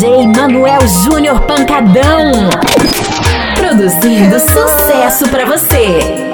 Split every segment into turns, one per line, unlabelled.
DJ Manuel Júnior Pancadão, produzindo sucesso pra você.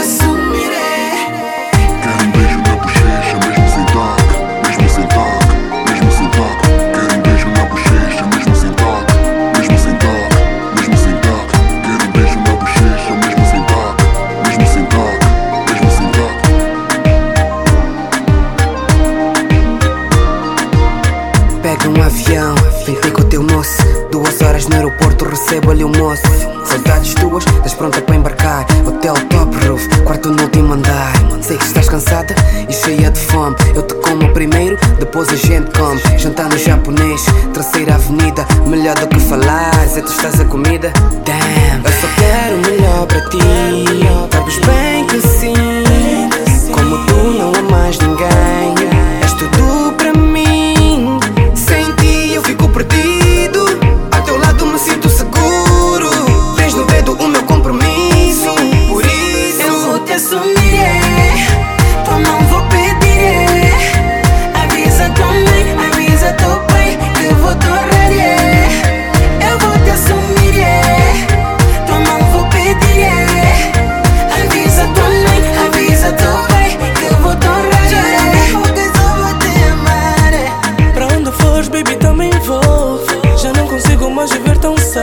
Vem com o teu moço, 2 horas no aeroporto, recebo ali o moço. Saudades tuas, estás pronta para embarcar. Hotel top roof, quarto no último andar. Sei que estás cansada e cheia de fome. Eu te como primeiro, depois a gente come. Jantar no japonês, terceira avenida. Melhor do que falar, se tu estás a comida. Damn, eu só quero o melhor para ti. Sabes bem que sim, como tu não há mais ninguém. És tudo para mim, sem ti eu fico perdido. Ao teu lado me sinto seguro. Tens no dedo o meu compromisso. Por isso
eu vou te assumir, tua mão vou pedir. Avisa tua mãe, avisa teu pai que eu vou te honrar. Eu vou te assumir, tua mão vou pedir. Avisa tua mãe, avisa teu pai que eu vou te honrar. Porque só vou te amar.
Pra onde fores, baby, também vou. Já não consigo mais viver tão só.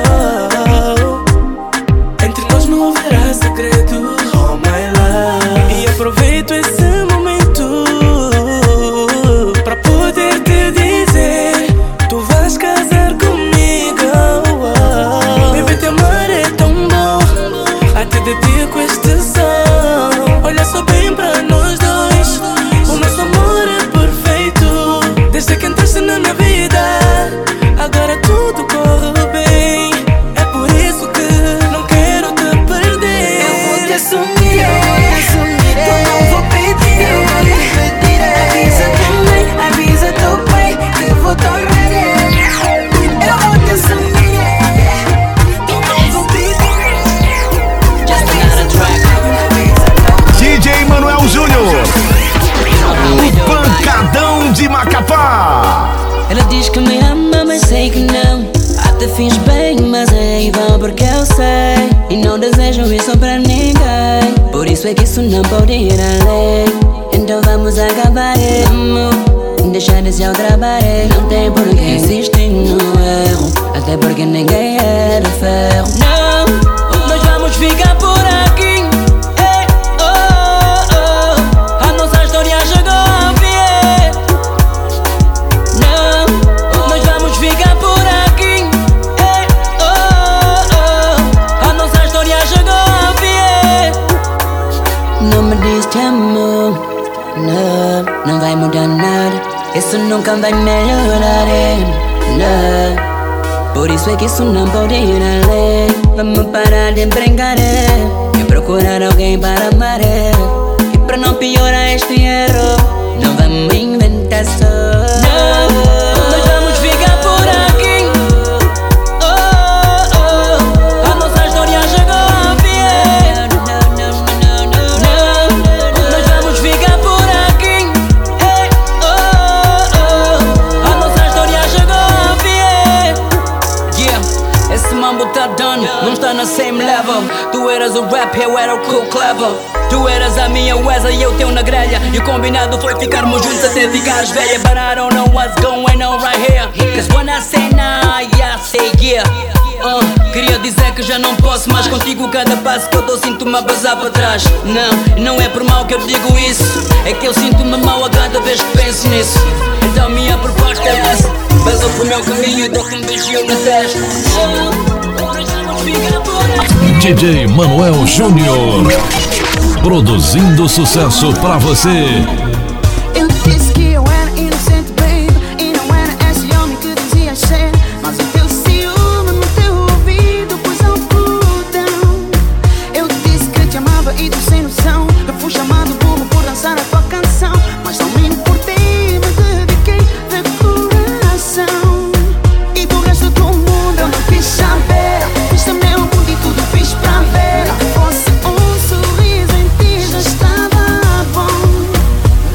Entre nós não haverá segredo, oh my love. E aproveito esse momento pra poder te dizer: tu vais casar comigo, oh. Baby, te amar é tão bom, até dedico este som. Olha só bem pra nós dois, o nosso amor é perfeito. Desde que entraste na minha vida, agora tudo corre bem. É por isso que não quero te perder.
Eu vou te assumir, tua mão vou pedir. Avisa tua mãe, avisa teu pai que eu vou te honrar. Eu vou te assumir, tua mão vou pedir. Just another track.
DJ Manuel Júnior, o Pancadão de Macapá.
Ela diz que me ama, mas sei que não. Até fiz bem, mas é em vão porque eu sei. E não desejo isso pra ninguém. Por isso é que isso não pode ir além. Então vamos acabar, vamos deixar de se trabalhar. Não tem por que insistir no erro, até porque ninguém é de ferro. Não, nós vamos ficar por aqui. A nossa história chegou ao fim. Nós vamos ficar por aqui. A nossa história chegou ao fim. Não me diz te amo, não vai mudar nada. Isso nunca vai melhorar, não. Por isso é que isso não pode ir além. Vamos parar de brincar e procurar alguém para amar. E para não piorar este erro, não vamos inventar só. Não, nós vamos ficar por aqui. A nossa história chegou ao fim. Nós vamos ficar por aqui. A nossa história chegou ao fim. Yeah, esse mambo tá done, não está na same level. Tu eras o rap, eu era o cool clever. Tu eras a minha Wesley e eu teu na grelha. E o combinado foi ficarmos juntos até ficares velha. But I don't know what's going on right here. Cause when I say nah, yeah, I say yeah. Queria dizer que já não posso mais contigo. Cada passo que eu dou sinto-me a basar para trás. Não é por mal que eu digo isso. É que eu sinto-me mal a cada vez que penso nisso. Então minha proposta é essa: vaza pro meu caminho e dou-te um beijinho na testa.
DJ Manuel Júnior, produzindo sucesso pra você.
Eu disse que eu era inocente, baby, e não era esse homem que dizia ser. Mas o teu ciúme no teu ouvido pôs algodão. Eu disse que te amava e tu sem noção. Eu fui chamado burro por dançar a tua canção. Mas não me importei, me dediquei de coração. E do resto do mundo eu não quis saber. Fiz o meu mundo e tudo fiz pra ver. Se fosse um sorriso em ti já estava bom.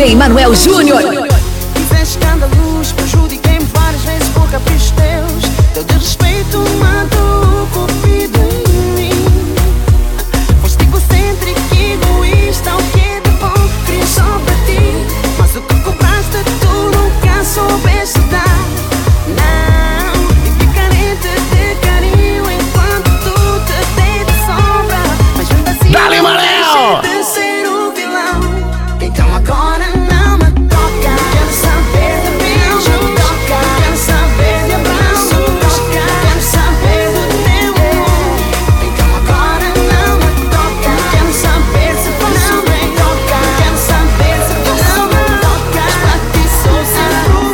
DJ Manuel Júnior.
Fiz escândalos, prejudiquei-me várias vezes por caprichos teus. Teu desrespeito matou o cupido em mim. Foste egocêntrico e egoísta, o que é de bom queria só para ti. Mas o que cobraste tu nunca soubeste dar. Não, vivi carente de carinho enquanto tu te dei de sombra. Mas mesmo assim
Dale, Manel!
deixei de ser o vilão. Então agora não me toca. Quero saber de beijo, toca. Quero saber de abraço, toca. Quero saber do teu amor. Então agora não me toca. Quero saber se não me toca. Quero saber se não me toca. Para ti sou sempre o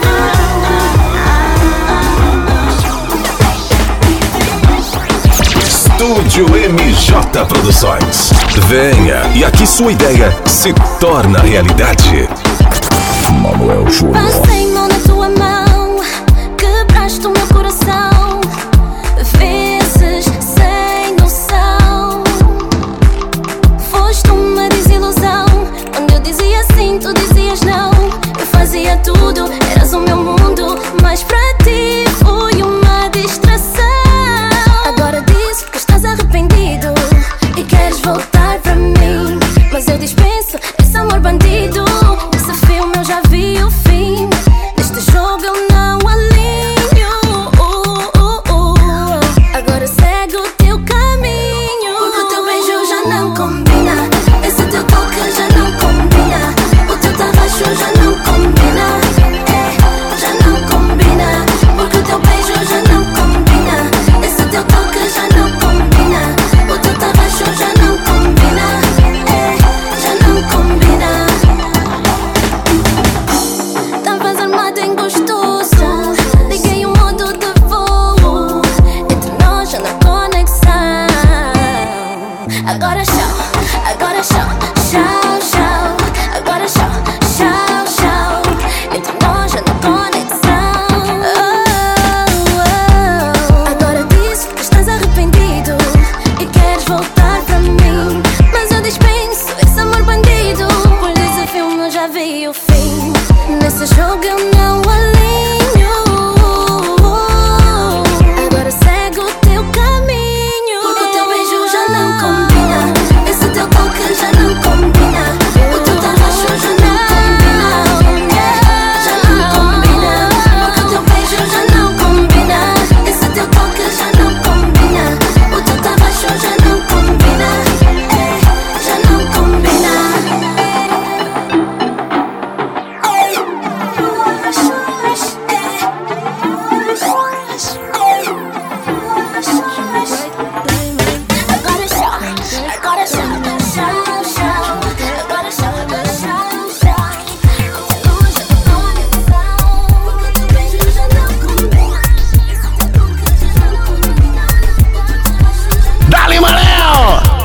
Estúdio MJ Produções. Venha e aqui sua ideia se torna realidade. Manuel Júnior.
Passei mão na tua mão, quebraste o meu coração, vezes sem noção. Foste uma desilusão, quando eu dizia sim, tu dizias não. Eu fazia tudo, eras o meu mundo, mas pra ti fui uma distração. Agora diz que estás arrependido e queres voltar pra mim, mas eu dispenso esse amor bandido. Nesse filme eu já vi o fim, neste jogo eu não alinho. Agora segue o teu caminho, porque o teu beijo já não combina, esse teu toque já não combina, o teu tarraxo já não combina, já não combina, porque o teu beijo já não combina, esse teu toque já não combina, o teu tarraxo já não combina, já não combina. Estavas armado em gostoso, liguei o modo de voo, entre nós já na conexão. Agora tchau, tchau, tchau. Agora tchau, tchau. Entre nós já na conexão. Agora diz que estás arrependido e queres voltar pra mim, mas eu dispenso esse amor bandido, pois esse filme eu já vi o fim, nesse jogo eu não alinho. Agora segue o teu caminho, porque o teu beijo já não combina, esse teu toque já não combina, o teu tarraxo já não combina, já não combina, porque o teu beijo já não combina, esse teu toque já não combina, o teu tarraxo já não combina, já não combina. Agora tchau, agora tchau, longe da conexão, porque teu beijo já não combina, esse teu toque já não combina,
Dale, Manel!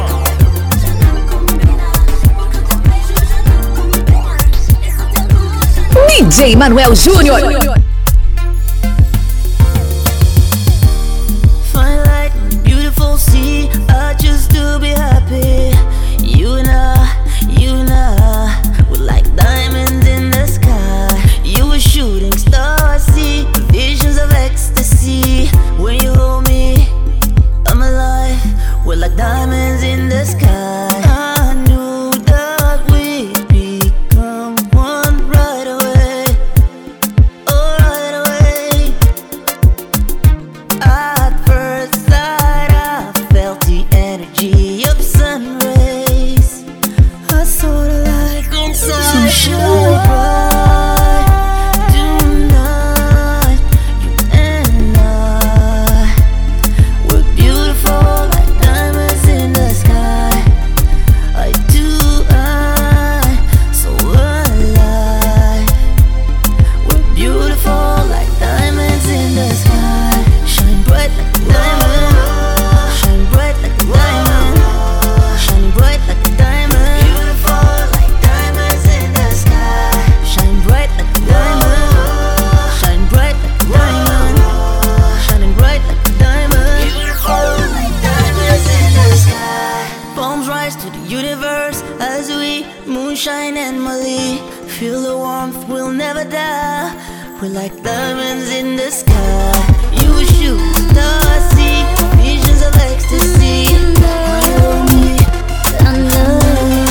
DJ Manuel Júnior.
Fine light, beautiful sea, I just to be happy. You and I, we're like diamonds in the sky. You a shooting star, I see visions of ecstasy. When you hold me, I'm alive. We're like diamonds in the sky. I knew that we'd become one right away. Oh, warmth will never die. We're like diamonds in the sky. You shoot the sea, visions of ecstasy. Follow me, I love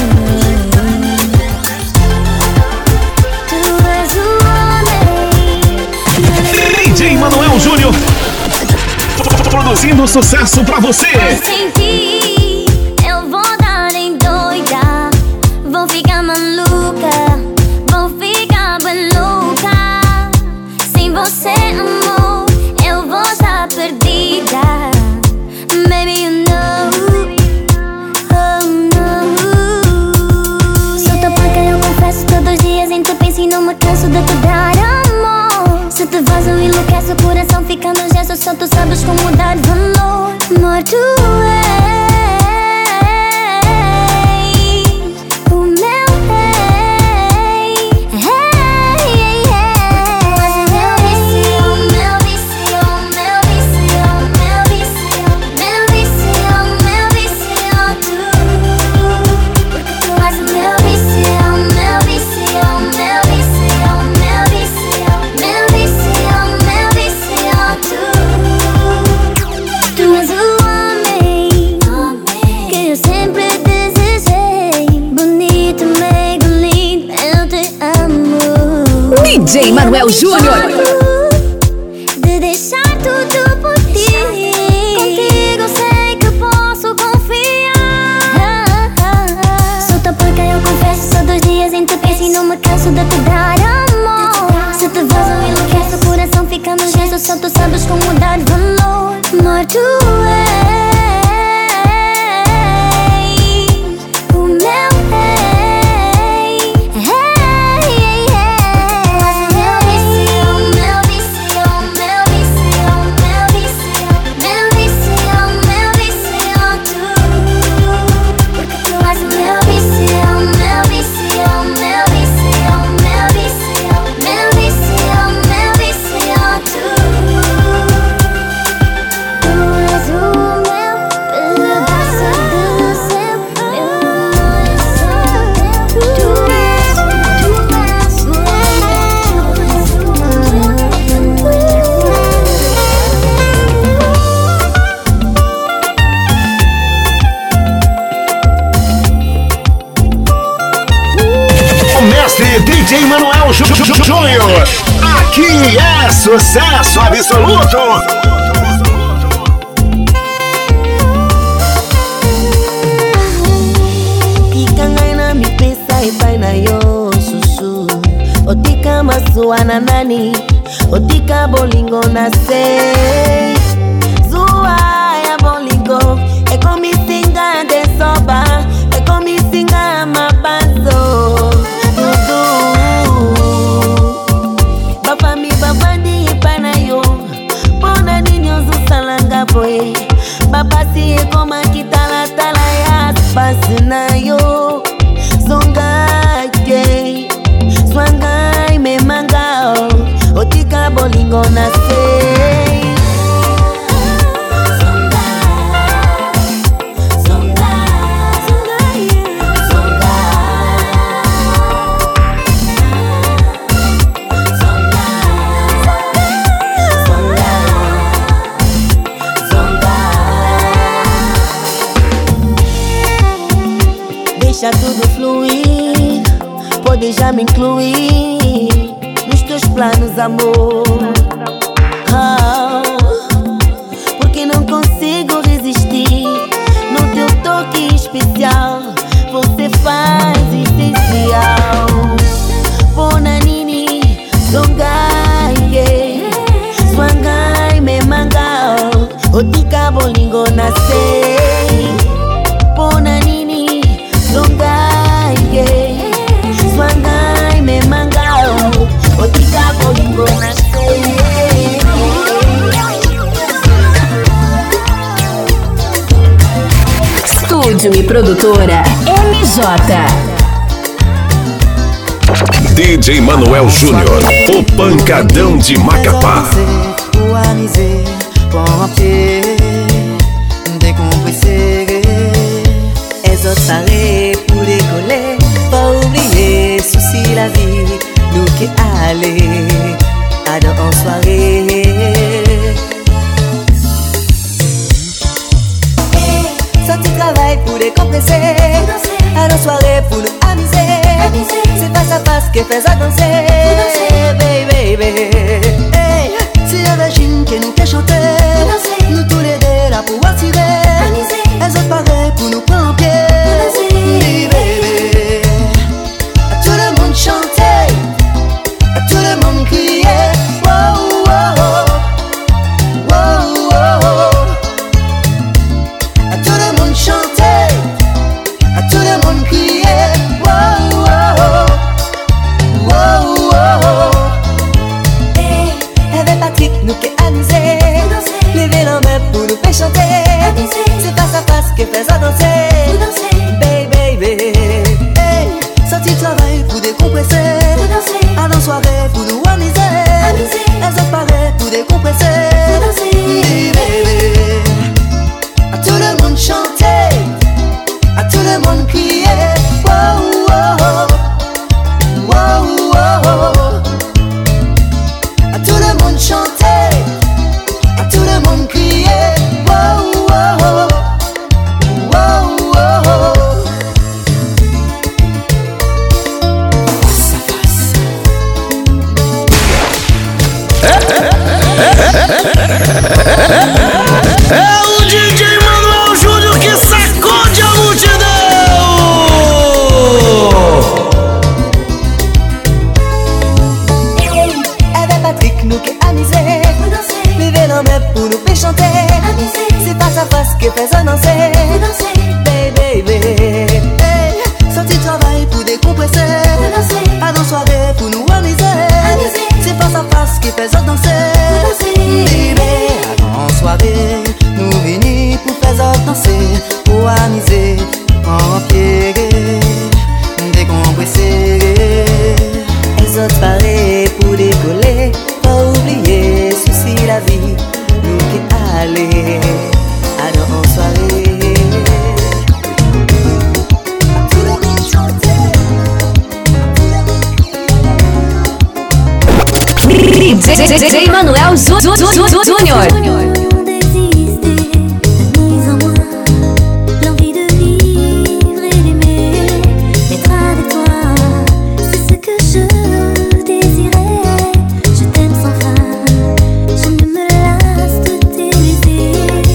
DJ Manuel Júnior, produzindo sucesso pra você.
Sem ti, eu vou dar em doida. Vou ficar maluca, vou ficar bem louca. Sem você, amor, eu vou estar perdida. Baby, you know, oh no. Sou tua panca, eu confesso. Todos os dias em tu penso e não me canso de te dar amor. Se te vas eu enlouqueço, o coração fica no gesto. Só tu sabes como dar valor. Amor, tu és o meu rei. És o meu vício, meu vício, meu vício, meu vício, meu vício, meu vício, tu. Porque tu és o meu vício, meu vício, meu vício, meu vício, meu vício, meu vício, tu. Tu és o homem que eu sempre desejei. Bonito, meigo, lindo, eu te amo.
DJ Manuel Júnior.
De deixar tudo por ti. Contigo sei que posso confiar. Sou tua porca, eu confesso. Todos os dias em te penso e não me canso de te dar amor. Se te vas eu enlouqueço, o coração fica no gesto. Só tu sabes como dar valor. Amor, tu és o meu rei. És o meu vício, meu vício, meu vício, meu vício, meu vício, meu vício, tu. Porque tu és o meu vício, meu vício, meu vício, meu vício, meu vício, meu vício, tu. Tu és o meu pedaço do céu, meu coração. Tu és o
O mestre DJ Manuel Júnior. Aqui é sucesso absoluto.
Tika ngai na mi pesa epai na yo susu. Otika masua na nani, otika bolingo na se. Zua ya bolingo, ekomi singa de soba, ekomi singa mabanzo. Dudu, baba mi babandi epai na yo. Pona nini ozusalanga boy. Baba si ekoma kitala tala ya spasi na yo. Zongaye, swangai me mangao. Otika bolingo na se. Deixa tudo fluir, pode já me incluir nos teus planos, amor. Porque não consigo resistir no teu toque especial. Você faz essencial. Bonanini, zongaye, swangai me mangao. Otika bolingo nasei. Bonanini, zongaye, swangai me mangao. Otika bolingo nasei.
Estúdio e produtora MJ.
DJ Manuel Júnior, o pancadão de Macapá.
Pour décoller, pas oublier souci la vie. Nous
aller en soirée. Sorti travail pour décompresser, en soirée pour nous amuser. C'est face à face qui fait ça danser, baby, baby. Hey, si j'imagine que nous t'ai chanté, nous tous les deux là pour attirer. Elles ont pareil pour nous prendre en pied, baby. À tout le monde chanter, à tout le monde crier. Wow, wow, wow, wow. À tout le monde chanter, à tout le monde crier. Wow, wow, wow, wow. Hey, avec Patrick nous qui amusé, lever la main pour nous faire chanter. C'est face à face qui fait ça danser, baby, baby. Hey, sorti travail pour décompresser, avant soirée pour nous amuser. Elles ont pareil pour décompresser, baby, baby. À tout le monde chanter, à tout le monde crier. Wow, wow, wow, wow. À tout le monde chanter, à tout le monde crier. Wow, wow, wow, wow.
É o DJ Manuel Júnior que sacode a multidão.
Avec Patrick nous qui amusé, lever la main pour nous faire chanter. C'est face à face qui fait ça danser, baby, baby. Hey, sorti travail pour décompresser, avant soirée pour nous amuser. C'est face à face qui fait ça danser, baby. Avant soirée, nous venons pour faire ça danser, pour amuser, en pied, décompresser. Les autres pareils pour décoller, pas oublier, souci la vie, nous qui aller en soirée. À tout le monde chanter,
DJ Manuel Júnior.
L'envie de vivre et d'aimer, d'être avec toi, c'est ce que je désirais. Je t'aime sans fin, je ne me lasse de t'aimer.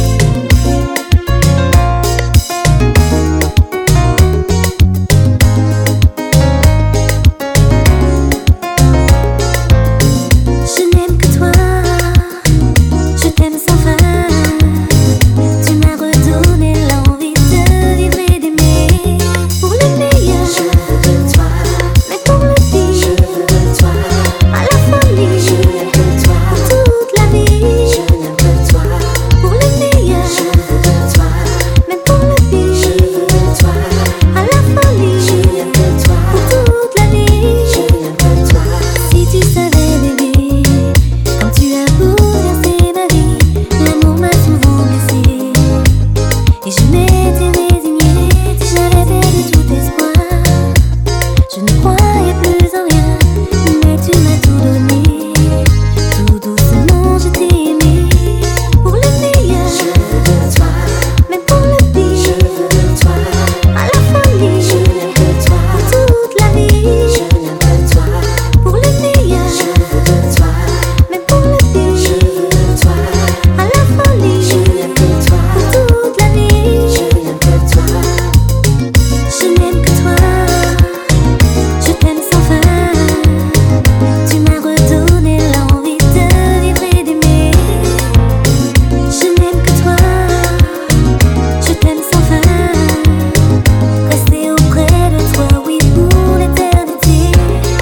Je n'aime que toi, je t'aime sans fin. Tu m'as redonné l'envie de vivre et d'aimer. Pour le meilleur, je veux de toi, mais pour le pire, je veux de toi. À la folie, je n'aime que toi. Toute la vie, je n'aime que toi. Pour le meilleur, je veux de toi, mais pour le pire, je veux de toi. À la folie, je n'aime que toi. Toute la vie, je n'aime que toi. Si tu savais, bébé, quand tu as bouleversé ma vie, l'amour m'a souvent blessé. Et je m'étais résignée, j'avais perdu tout espoir. Je ne croyais plus en rien, mais tu m'as tout donné. Tout doucement je t'ai aimé. Pour le meilleur, je veux de toi, mais pour le pire, je veux de toi. À la folie, je n'aime que toi. Toute la vie, je n'aime que toi. Pour le meilleur, je veux de toi, mais pour le pire, je veux de toi. À la folie, je n'aime que toi. Toute la vie, je n'aime que toi. Je n'aime que toi, je t'aime sans fin. Tu m'as redonné l'envie de vivre et d'aimer. Je n'aime que toi, je t'aime sans fin. Rester auprès de toi, oui, pour l'éternité.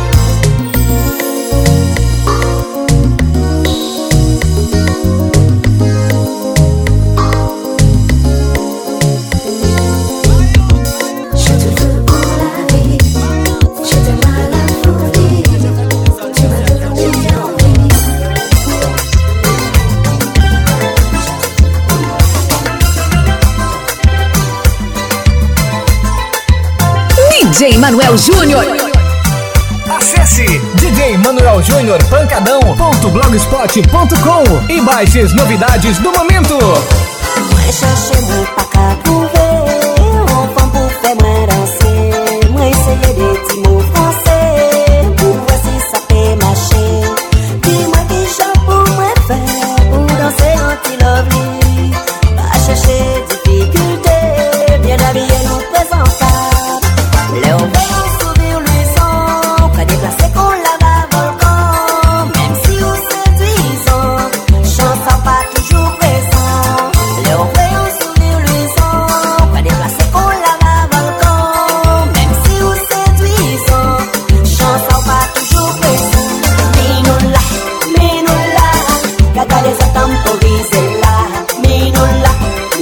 Je te veux pour la vie, je t'aime à la folie. Tu m'as donné l'envie.
DJ Manuel Júnior.
Acesse djmanueljuniorpancadão.blogspot.com e baixe as novidades do momento.
Mwen chache mwen pa ka pouve, enfant pou fè mwen danse. Mwen seye de ti mou franse, pou vwe si sa pe mache. Di mwen ki jan pou mwen fè, pou danse anti-lovely. Pa chache difficulté, bien habillé nou présentab. Le ou veyon sourire luisant, ka déplacé kon la va volcan. Même si ou séduisant, chance a pas toujours présent. Le ou veyon sourire luisant, ka déplacé kon la va volcan. Même si ou séduisant, chance a pas toujours présent. Minoula, kaga les temporisé là. Minoula,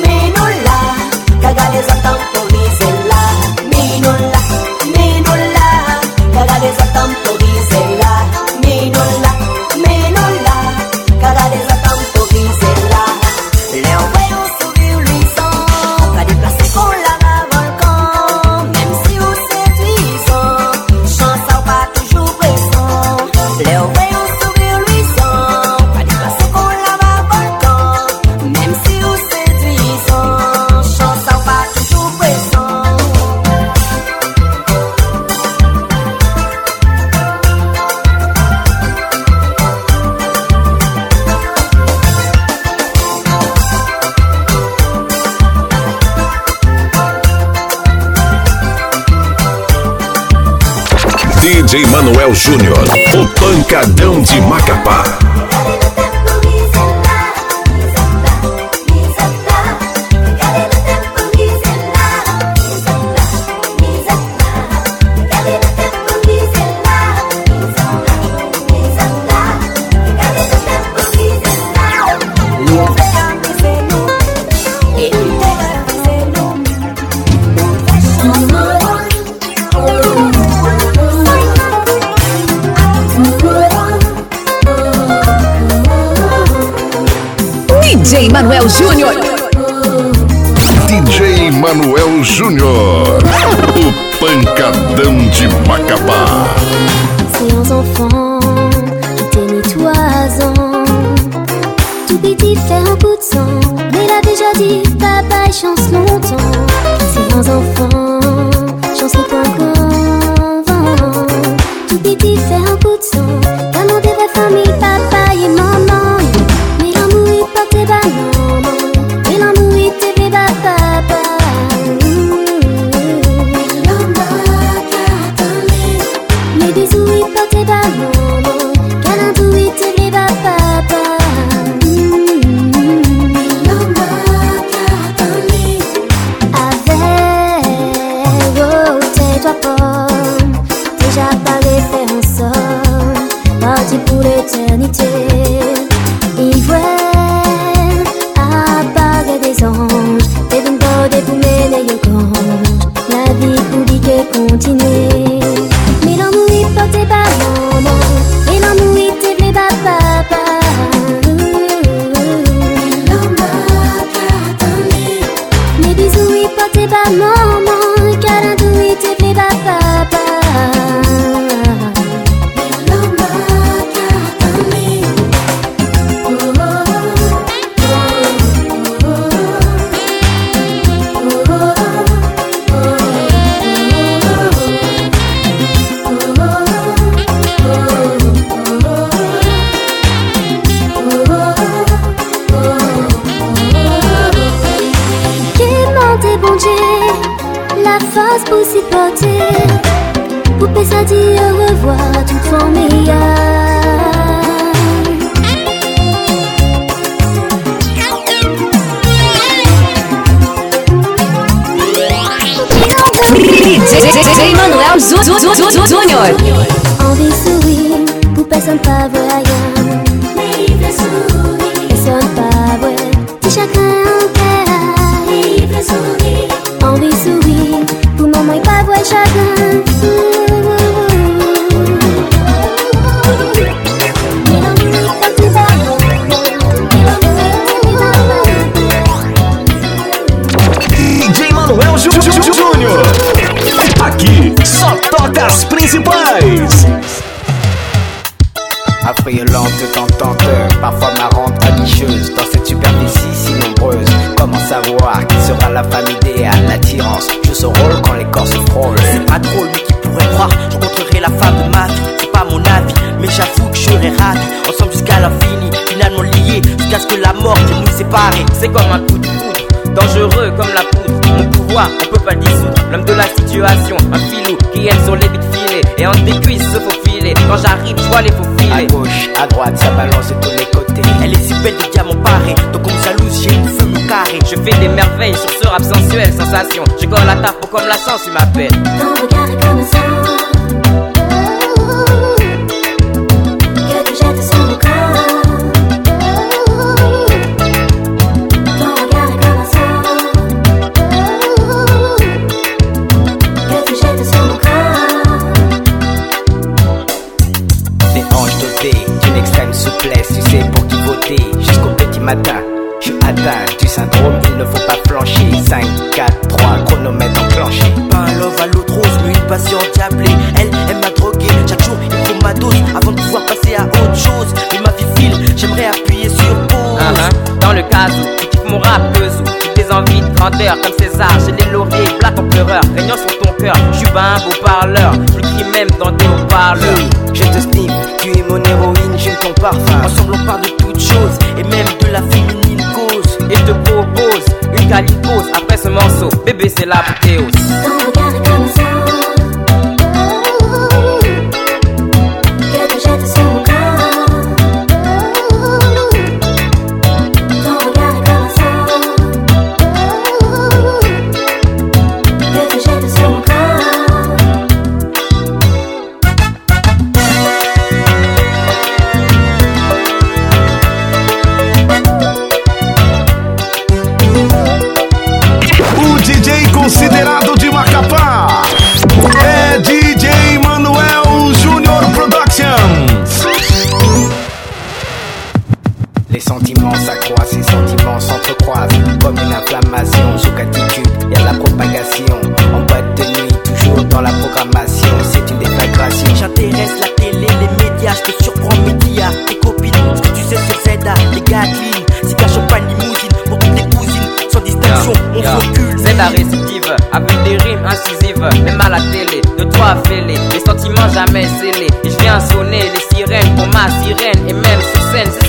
kaga les temporisé là. Minoula, kaga les temporisé là. Minoula, kaga les temporisé là. Les voyons sourire luisant, ka déplacé qu'on la va volcan. Même si ou séduisant, chance a pas toujours présent. Les voyons sourire luisant, ka déplacé qu'on la va volcan. Même si ou séduisant, chance a pas toujours présent.
DJ Manuel Júnior, o pancadão de Macapá.
DJ Manuel Júnior.
DJ Manuel Júnior, o pancadão de Macapá.
Séance enfant, tout est mitoisant. Tout petit fait un coup de sang, mais il a déjà dit papa et chance longtemps. Séance enfant, chance n'est pas convent. Tout petit fait un coup de sang, canon des vraies familles, papa et maman. Mais l'amour il portait bas maman, mais l'amour il t'aimait bas papa. Mes bisous ils portaient bas maman, câlin doux ils t'aimait bas papa. Avec tes doigts pommes, déjà pas référence, parti pour l'éternité. Ivresse, apparaît des anges, des vins bordés pour mener le gange. La vie pour dire qu'elle continue. Mais l'amour il portait pas maman, mais l'amour il t'aimait pas papa. Mes bisous il portait pas maman, câlin doux il t'aimait pas papa. La force pour s'y porter, poupée ça dit au revoir toute famille.
DJ Manuel Júnior.
Envie sourire, poupée sonne pas vrai rien. Elle sonne pas vrai, petit chacun en cœur. Envie sourire, pour maman et pas vrai chacun.
DJ Manuel Júnior. Aqui só toca as principais.
affriolante, tentante, parfois marrante, abicheuse. Dans cette superficie si nombreuse, comment savoir qui sera la femme idéale? L'attirance joue son rôle quand les corps se frôlent.
C'est pas drôle, mais qui pourrait croire je rencontrerai la femme de ma vie? C'est pas mon avis, mais j'avoue que je serai ravi. Ensemble jusqu'à l'infini, finalement liés, jusqu'à ce que la mort vienne nous séparer.
C'est comme un coup de foudre, dangereux comme la poudre. Mon pouvoir, on peut pas le dissoudre. L'homme de la situation, un filou qui aime sur les bites filés. Et entre des cuisses se faufiler. Quand j'arrive, je vois les faufilés.
À gauche, à droite, ça balance de tous les côtés.
Elle est si belle de diamants parés, donc on me jalouse, j'ai une femme au carré.
Je fais des merveilles sur ce rap sensuel, sensation. Je colle la tape pour comme la sens, tu m'appelles.
Ton regard est comme ça, que tu jettes sur mon corps. Ton regard est comme ça, que tu jettes sur mon corps.
Des hanches dotées d'une extrême souplesse, tu sais pour qui voter. Jusqu'au petit matin, je suis atteint du syndrome, il ne faut pas flancher. 5, 4, 3, chronomètre enclenché.
Pas un love à l'autre rose, mais une passion diablée. Elle m'a drogué, chaque jour il faut ma dose avant de pouvoir passer à autre chose. Mais ma vie file, j'aimerais appuyer sur pause.
Dans le cas où tu kiffes mon rap, le zoo, toutes tes envies de grandeur comme César, j'ai les lauriers, plaques en pleureur, régnant sur ton cœur. Je suis pas un beau parleur, je le crie même dans tes haut-parleurs.
Je te stime, tu es mon héroïne, j'aime ton parfum. Ensemble on parle de toutes choses, et même de la féminine cause.
Et je te propose une calicose après ce morceau, bébé c'est l'apothéose.
Ton regard est comme ça, que tu jettes sur mon corps. Ton regard est comme ça, que tu jettes sur mon corps.
O DJ considerado de Macapá é DJ Manuel Júnior Productions.
Les sentiments s'accroissent, les sentiments s'entrecroisent. Comme une inflammation sous attitude, y'a la propagation. En boîte de nuit, toujours dans la programmation. C'est une déflagration.
J'intéresse la télé, les médias, je te surprends médias. Tes copines, ce que tu sais sur ZA, les Gatlin, cigare, champagne, limousine, pour toutes les cousines, sans distinction, on s'occupe.
C'est la récidive, avec des rimes incisives, même à la télé, de toi fêlé, les sentiments jamais scellés. Et je viens sonner les sirènes pour ma sirène, et même sur scène, c'est